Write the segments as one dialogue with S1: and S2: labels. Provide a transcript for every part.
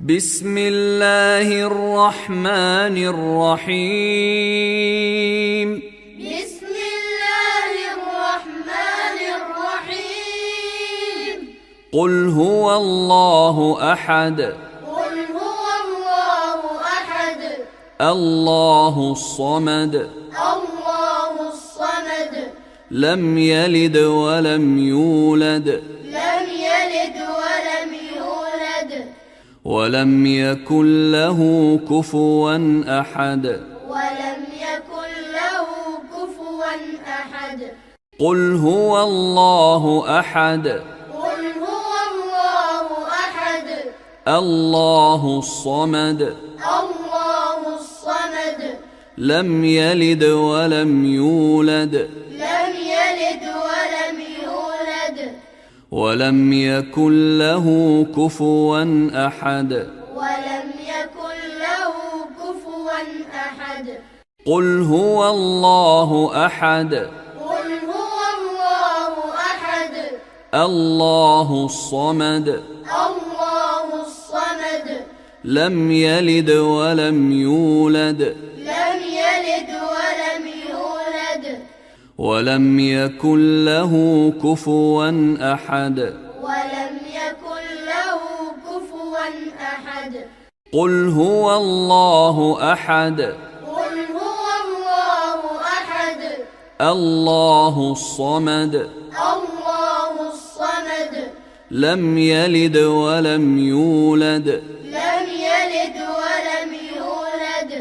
S1: بسم الله الرحمن الرحيم.
S2: بسم الله الرحمن الرحيم.
S1: قل هو الله أحد.
S2: قل هو الله أحد.
S1: الله الصمد.
S2: الله الصمد.
S1: لم يلد ولم يولد.
S2: لم يلد ولم يولد.
S1: ولم يكن له كفوا أحد.
S2: ولم يكن له كفوا أحد.
S1: قل هو الله أحد.
S2: قل هو الله أحد.
S1: الله الصمد.
S2: الله الصمد.
S1: لم يلد ولم يولد.
S2: لم يلد ولم يولد.
S1: ولم يكن له كفوا أحد.
S2: ولم يكن له كفوا أحد.
S1: قل هو الله أحد.
S2: قل هو الله أحد.
S1: الله الصمد.
S2: الله الصمد.
S1: لم يلد ولم يولد.
S2: لم يلد ولم يولد.
S1: ولم يكن له كفوا أحد.
S2: ولم يكن له كفوا أحد.
S1: قل هو الله أحد.
S2: قل هو الله أحد.
S1: الله الصمد.
S2: الله الصمد.
S1: لم يلد ولم يولد.
S2: لم يلد ولم يولد.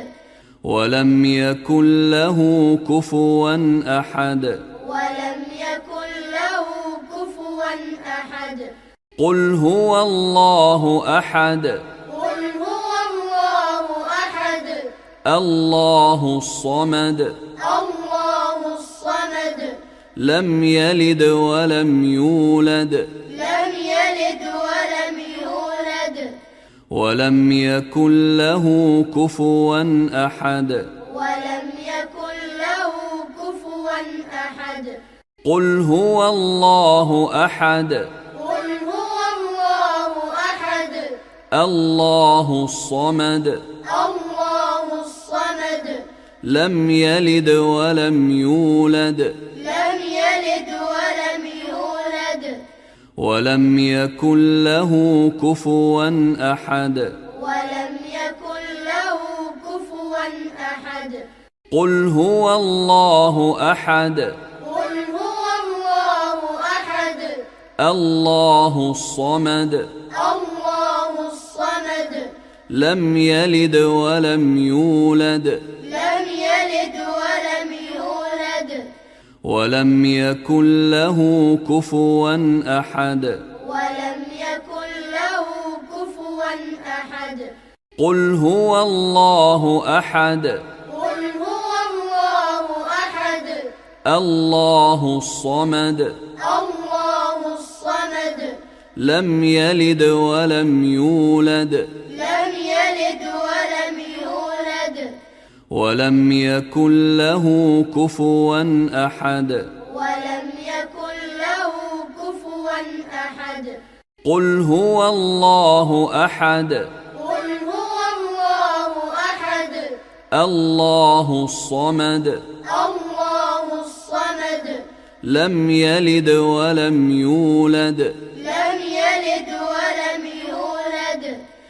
S1: ولم يكن له كفوا أحد.
S2: ولم يكن له كفوا أحد.
S1: قل هو الله أحد.
S2: قل هو الله أحد.
S1: الله الصمد.
S2: الله الصمد.
S1: لم يلد ولم يولد.
S2: لم يلد ولم يولد.
S1: ولم يكن له كفوا أحد.
S2: ولم يكن له كفوا أحد.
S1: قل هو الله أحد.
S2: قل هو الله أحد.
S1: الله الصمد.
S2: الله الصمد.
S1: لم يلد ولم يولد.
S2: لم يلد ولم يولد.
S1: ولم يكن له كفوا أحد.
S2: ولم يكن له كفوا أحد.
S1: قل هو الله أحد.
S2: قل هو الله أحد.
S1: الله الصمد.
S2: الله الصمد.
S1: لم يلد ولم يولد.
S2: لم يلد ولم يولد.
S1: ولم يكن له كفوا أحد.
S2: ولم يكن له كفوا أحد.
S1: قل هو الله أحد.
S2: قل هو الله أحد.
S1: الله الصمد.
S2: الله الصمد.
S1: لم يلد ولم يولد.
S2: لم يلد ولم يولد.
S1: ولم يكن له كفوا أحد.
S2: ولم يكن له كفوا أحد.
S1: قل هو الله أحد.
S2: قل هو الله أحد.
S1: الله الصمد.
S2: الله الصمد.
S1: لم يلد ولم يولد.
S2: لم يلد ولم يولد.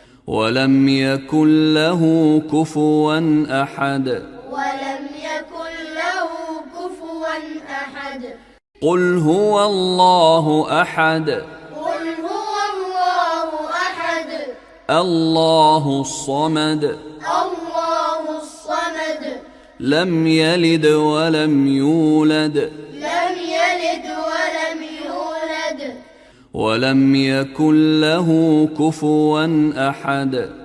S1: ولم يكن له كفوا أحد.
S2: ولم يكن له كفوا أحد.
S1: قل هو الله أحد.
S2: قل هو الله أحد.
S1: الله الصمد.
S2: الله الصمد.
S1: لم يلد ولم يولد.
S2: لم يلد ولم يولد.
S1: ولم يكن له كفوا أحد.